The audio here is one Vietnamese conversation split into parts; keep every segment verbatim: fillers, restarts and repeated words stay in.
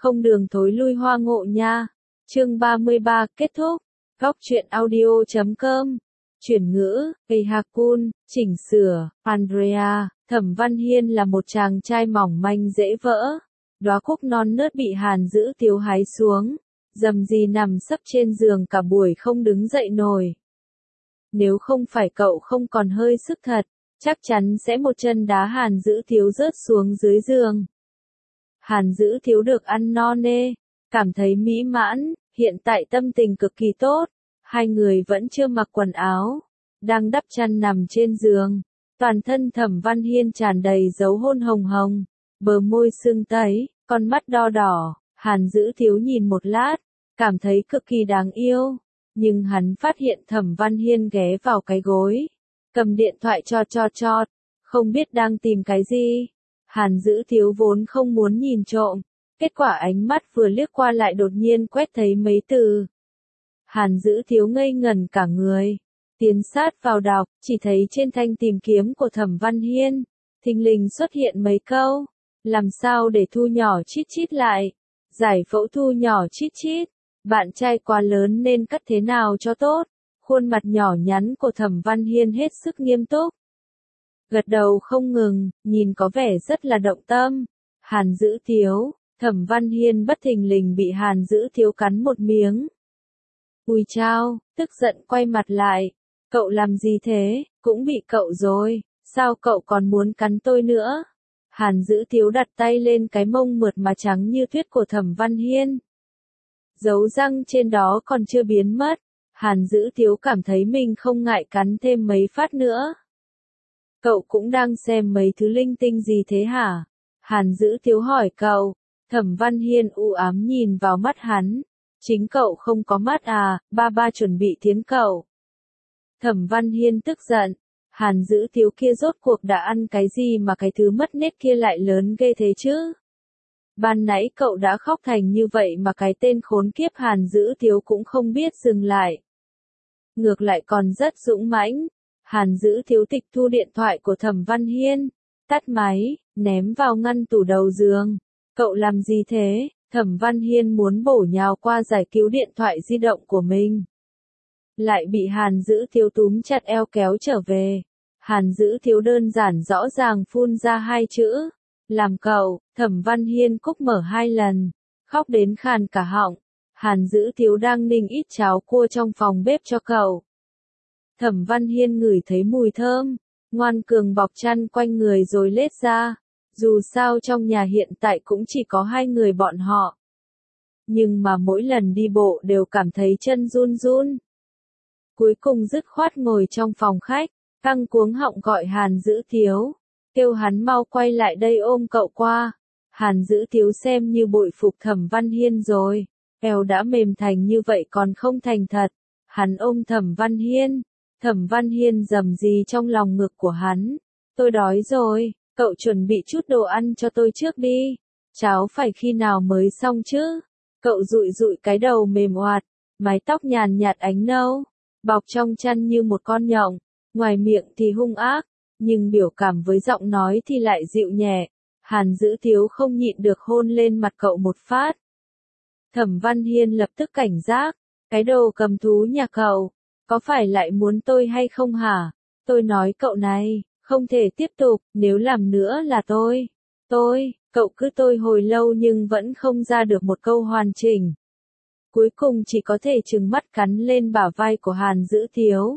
Không đường thối lui hoa ngộ nha. Chương ba mươi ba kết thúc. Góc truyện audio chấm com. Chuyển ngữ, Ehakun, chỉnh sửa, Andrea, Thẩm Văn Hiên là một chàng trai mỏng manh dễ vỡ. Đóa cúc non nớt bị Hàn Dữ Tiếu hái xuống, dầm gì nằm sấp trên giường cả buổi không đứng dậy nổi. Nếu không phải cậu không còn hơi sức thật, chắc chắn sẽ một chân đá Hàn Dữ Tiếu rớt xuống dưới giường. Hàn Dữ Tiếu được ăn no nê, cảm thấy mỹ mãn, hiện tại tâm tình cực kỳ tốt. Hai người vẫn chưa mặc quần áo, đang đắp chăn nằm trên giường. Toàn thân Thẩm Văn Hiên tràn đầy dấu hôn hồng hồng, bờ môi sưng tấy, con mắt đo đỏ. Hàn Dữ Tiếu nhìn một lát, cảm thấy cực kỳ đáng yêu. Nhưng hắn phát hiện Thẩm Văn Hiên ghé vào cái gối, cầm điện thoại cho cho chót, không biết đang tìm cái gì. Hàn Dữ Tiếu vốn không muốn nhìn trộm, kết quả ánh mắt vừa liếc qua lại đột nhiên quét thấy mấy từ. Hàn Dữ Tiếu ngây ngẩn cả người, tiến sát vào đọc, chỉ thấy trên thanh tìm kiếm của Thẩm Văn Hiên, thình lình xuất hiện mấy câu, làm sao để thu nhỏ chít chít lại, giải phẫu thu nhỏ chít chít, bạn trai quá lớn nên cắt thế nào cho tốt. Khuôn mặt nhỏ nhắn của Thẩm Văn Hiên hết sức nghiêm túc, gật đầu không ngừng, nhìn có vẻ rất là động tâm. Hàn Dữ Tiếu, Thẩm Văn Hiên bất thình lình bị Hàn Dữ Tiếu cắn một miếng. Ui chao, tức giận quay mặt lại, cậu làm gì thế, cũng bị cậu rồi, sao cậu còn muốn cắn tôi nữa? Hàn Dữ Tiếu đặt tay lên cái mông mượt mà trắng như tuyết của Thẩm Văn Hiên. Dấu răng trên đó còn chưa biến mất, Hàn Dữ Tiếu cảm thấy mình không ngại cắn thêm mấy phát nữa. Cậu cũng đang xem mấy thứ linh tinh gì thế hả? Hàn Dữ Tiếu hỏi cậu. Thẩm Văn Hiên u ám nhìn vào mắt hắn. Chính cậu không có mắt à, ba ba chuẩn bị thiến cậu. Thẩm Văn Hiên tức giận. Hàn Dữ Tiếu kia rốt cuộc đã ăn cái gì mà cái thứ mất nết kia lại lớn ghê thế chứ? Ban nãy cậu đã khóc thành như vậy mà cái tên khốn kiếp Hàn Dữ Tiếu cũng không biết dừng lại. Ngược lại còn rất dũng mãnh. Hàn Dữ Tiếu tịch thu điện thoại của Thẩm Văn Hiên, tắt máy, ném vào ngăn tủ đầu giường. Cậu làm gì thế? Thẩm Văn Hiên muốn bổ nhào qua giải cứu điện thoại di động của mình, lại bị Hàn Dữ Tiếu túm chặt eo kéo trở về. Hàn Dữ Tiếu đơn giản rõ ràng phun ra hai chữ, làm cậu. Thẩm Văn Hiên cúc mở hai lần, khóc đến khàn cả họng. Hàn Dữ Tiếu đang ninh ít cháo cua trong phòng bếp cho cậu. Thẩm Văn Hiên ngửi thấy mùi thơm, ngoan cường bọc chăn quanh người rồi lết ra. Dù sao trong nhà hiện tại cũng chỉ có hai người bọn họ. Nhưng mà mỗi lần đi bộ đều cảm thấy chân run run. Cuối cùng dứt khoát ngồi trong phòng khách, căng cuống họng gọi Hàn Dữ Tiếu, kêu hắn mau quay lại đây ôm cậu qua. Hàn Dữ Tiếu xem như bội phục Thẩm Văn Hiên rồi, eo đã mềm thành như vậy còn không thành thật. Hắn ôm Thẩm Văn Hiên, Thẩm Văn Hiên rầm rì trong lòng ngực của hắn. Tôi đói rồi, cậu chuẩn bị chút đồ ăn cho tôi trước đi. Cháo phải khi nào mới xong chứ? Cậu dụi dụi cái đầu mềm oạt, mái tóc nhàn nhạt ánh nâu, bọc trong chăn như một con nhộng, ngoài miệng thì hung ác, nhưng biểu cảm với giọng nói thì lại dịu nhẹ. Hàn Dữ Tiếu không nhịn được hôn lên mặt cậu một phát. Thẩm Văn Hiên lập tức cảnh giác, cái đồ cầm thú nhà cậu, có phải lại muốn tôi hay không hả? Tôi nói cậu này, không thể tiếp tục, nếu làm nữa là tôi. Tôi, cậu cứ tôi hồi lâu nhưng vẫn không ra được một câu hoàn chỉnh. Cuối cùng chỉ có thể trừng mắt cắn lên bả vai của Hàn Dữ Tiếu.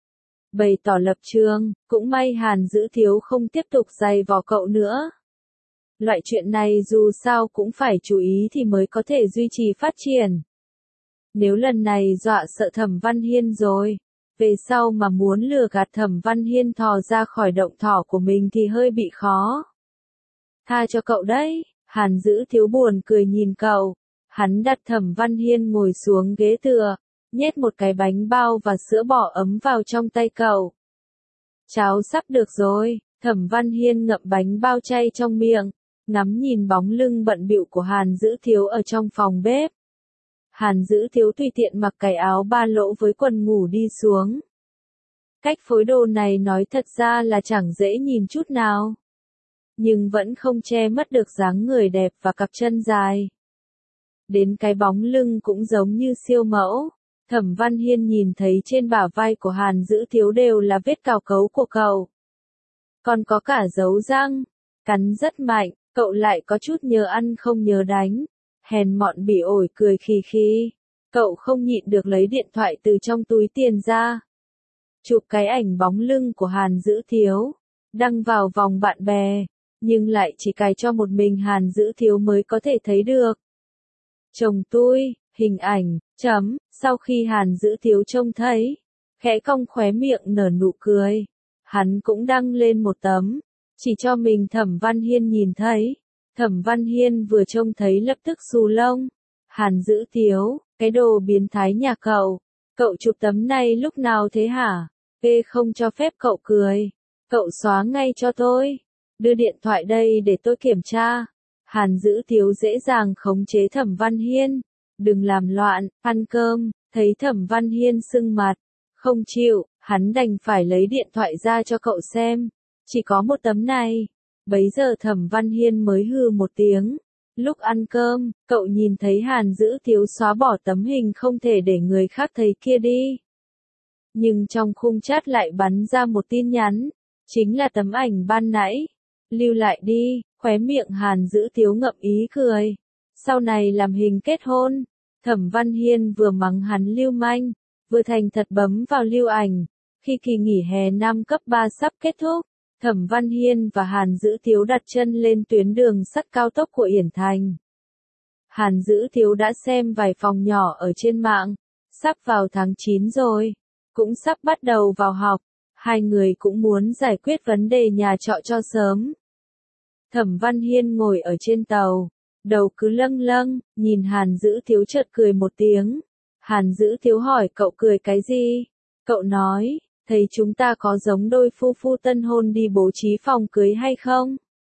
Bày tỏ lập trường, cũng may Hàn Dữ Tiếu không tiếp tục giày vò cậu nữa. Loại chuyện này dù sao cũng phải chú ý thì mới có thể duy trì phát triển. Nếu lần này dọa sợ Thẩm Văn Hiên rồi, về sau mà muốn lừa gạt Thẩm Văn Hiên thò ra khỏi động thỏ của mình thì hơi bị khó. Tha cho cậu đấy, Hàn Dữ Tiếu buồn cười nhìn cậu. Hắn đặt Thẩm Văn Hiên ngồi xuống ghế tựa, nhét một cái bánh bao và sữa bò ấm vào trong tay cậu. Cháo sắp được rồi, Thẩm Văn Hiên ngậm bánh bao chay trong miệng, ngắm nhìn bóng lưng bận bịu của Hàn Dữ Tiếu ở trong phòng bếp. Hàn Dữ Tiếu tùy tiện mặc cái áo ba lỗ với quần ngủ đi xuống. Cách phối đồ này nói thật ra là chẳng dễ nhìn chút nào, nhưng vẫn không che mất được dáng người đẹp và cặp chân dài. đến cái bóng lưng cũng giống như siêu mẫu. Thẩm Văn Hiên nhìn thấy trên bả vai của Hàn Dữ Thiếu đều là vết cào cấu của cậu. Còn có cả dấu răng, cắn rất mạnh, cậu lại có chút nhớ ăn không nhớ đánh. Hèn mọn bỉ ổi cười khì khì. Cậu không nhịn được lấy điện thoại từ trong túi tiền ra. Chụp cái ảnh bóng lưng của Hàn Dữ Thiếu, đăng vào vòng bạn bè, nhưng lại chỉ cài cho một mình Hàn Dữ Thiếu mới có thể thấy được. Chồng tôi, hình ảnh, chấm, sau khi Hàn Dữ Thiếu trông thấy, khẽ cong khóe miệng nở nụ cười. Hắn cũng đăng lên một tấm, chỉ cho mình Thẩm Văn Hiên nhìn thấy. Thẩm Văn Hiên vừa trông thấy lập tức xù lông. Hàn Dữ Thiếu, cái đồ biến thái nhà cậu, cậu chụp tấm này lúc nào thế hả? Ê không cho phép cậu cười. Cậu xóa ngay cho tôi. Đưa điện thoại đây để tôi kiểm tra. Hàn Dữ Thiếu dễ dàng khống chế Thẩm Văn Hiên. Đừng làm loạn, ăn cơm. Thấy Thẩm Văn Hiên sưng mặt, không chịu, hắn đành phải lấy điện thoại ra cho cậu xem. Chỉ có một tấm này. Bấy giờ Thẩm Văn Hiên mới hừ một tiếng. Lúc ăn cơm, cậu nhìn thấy Hàn Dữ Thiếu xóa bỏ tấm hình không thể để người khác thấy kia đi. Nhưng trong khung chat lại bắn ra một tin nhắn. Chính là tấm ảnh ban nãy. Lưu lại đi, khóe miệng Hàn Dữ Thiếu ngậm ý cười. Sau này làm hình kết hôn. Thẩm Văn Hiên vừa mắng hắn lưu manh, vừa thành thật bấm vào lưu ảnh. Khi kỳ nghỉ hè năm cấp ba sắp kết thúc, Thẩm Văn Hiên và Hàn Dữ Thiếu đặt chân lên tuyến đường sắt cao tốc của Yển Thành. Hàn Dữ Thiếu đã xem vài phòng nhỏ ở trên mạng, sắp vào tháng chín rồi, cũng sắp bắt đầu vào học, hai người cũng muốn giải quyết vấn đề nhà trọ cho sớm. Thẩm Văn Hiên ngồi ở trên tàu, đầu cứ lâng lâng, nhìn Hàn Dữ Thiếu chợt cười một tiếng. Hàn Dữ Thiếu hỏi cậu cười cái gì? Cậu nói, thấy chúng ta có giống đôi phu phu tân hôn đi bố trí phòng cưới hay không?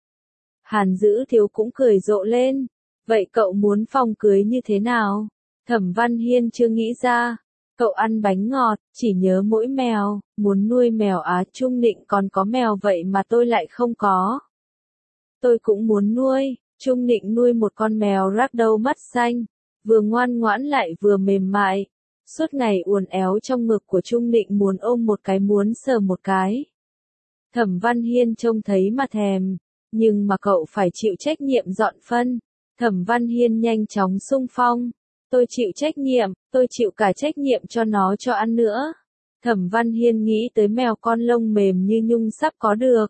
Hàn Dữ Thiếu cũng cười rộ lên. Vậy cậu muốn phòng cưới như thế nào? Thẩm Văn Hiên chưa nghĩ ra. Cậu ăn bánh ngọt, chỉ nhớ mỗi mèo, muốn nuôi mèo Á Trung Định còn có mèo vậy mà tôi lại không có. Tôi cũng muốn nuôi, Trung Định nuôi một con mèo ragdoll mắt xanh, vừa ngoan ngoãn lại vừa mềm mại. Suốt ngày uốn éo trong ngực của Trung Định muốn ôm một cái muốn sờ một cái. Thẩm Văn Hiên trông thấy mà thèm, nhưng mà cậu phải chịu trách nhiệm dọn phân. Thẩm Văn Hiên nhanh chóng xung phong. Tôi chịu trách nhiệm, tôi chịu cả trách nhiệm cho nó cho ăn nữa. Thẩm Văn Hiên nghĩ tới mèo con lông mềm như nhung sắp có được.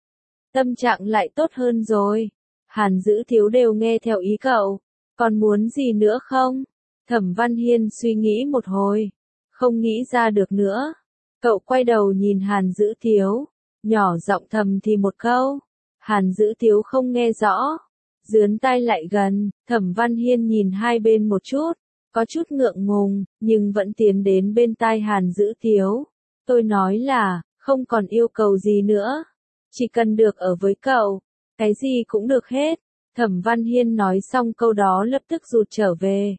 Tâm trạng lại tốt hơn rồi. Hàn Dữ Thiếu đều nghe theo ý cậu. Còn muốn gì nữa không? Thẩm Văn Hiên suy nghĩ một hồi. Không nghĩ ra được nữa. Cậu quay đầu nhìn Hàn Dữ Thiếu. Nhỏ giọng thầm thì một câu. Hàn Dữ Thiếu không nghe rõ. Dướn tai lại gần, Thẩm Văn Hiên nhìn hai bên một chút. Có chút ngượng ngùng, nhưng vẫn tiến đến bên tai Hàn Dữ Thiếu. Tôi nói là, không còn yêu cầu gì nữa. Chỉ cần được ở với cậu. Cái gì cũng được hết. Thẩm Văn Hiên nói xong câu đó lập tức rụt trở về.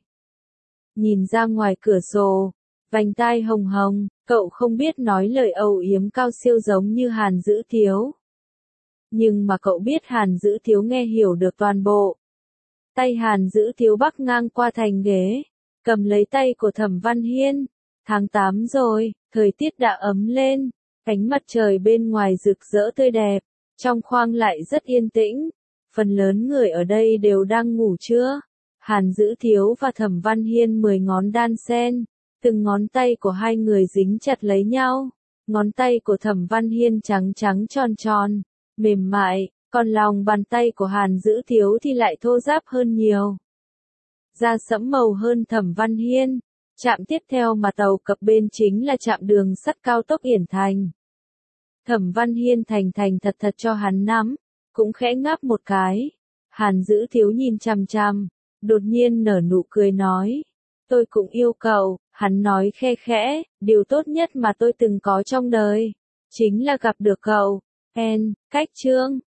Nhìn ra ngoài cửa sổ, vành tai hồng hồng, cậu không biết nói lời âu yếm cao siêu giống như Hàn Dữ Thiếu. Nhưng mà cậu biết Hàn Dữ Thiếu nghe hiểu được toàn bộ. Tay Hàn Dữ Thiếu bắc ngang qua thành ghế, cầm lấy tay của Thẩm Văn Hiên. Tháng tám rồi, thời tiết đã ấm lên, ánh mặt trời bên ngoài rực rỡ tươi đẹp, trong khoang lại rất yên tĩnh. Phần lớn người ở đây đều đang ngủ trưa. Hàn Dữ Thiếu và Thẩm Văn Hiên mười ngón đan sen, từng ngón tay của hai người dính chặt lấy nhau. Ngón tay của Thẩm Văn Hiên trắng trắng tròn tròn, mềm mại, còn lòng bàn tay của Hàn Dữ Thiếu thì lại thô ráp hơn nhiều. Da sẫm màu hơn Thẩm Văn Hiên. Trạm tiếp theo mà tàu cập bên chính là trạm đường sắt cao tốc Yển Thành. Thẩm Văn Hiên thành thành thật thật cho hắn nắm, cũng khẽ ngáp một cái. Hàn Dữ Thiếu nhìn chằm chằm, đột nhiên nở nụ cười nói. Tôi cũng yêu cậu, hắn nói khe khẽ, điều tốt nhất mà tôi từng có trong đời. Chính là gặp được cậu. En, cách chương.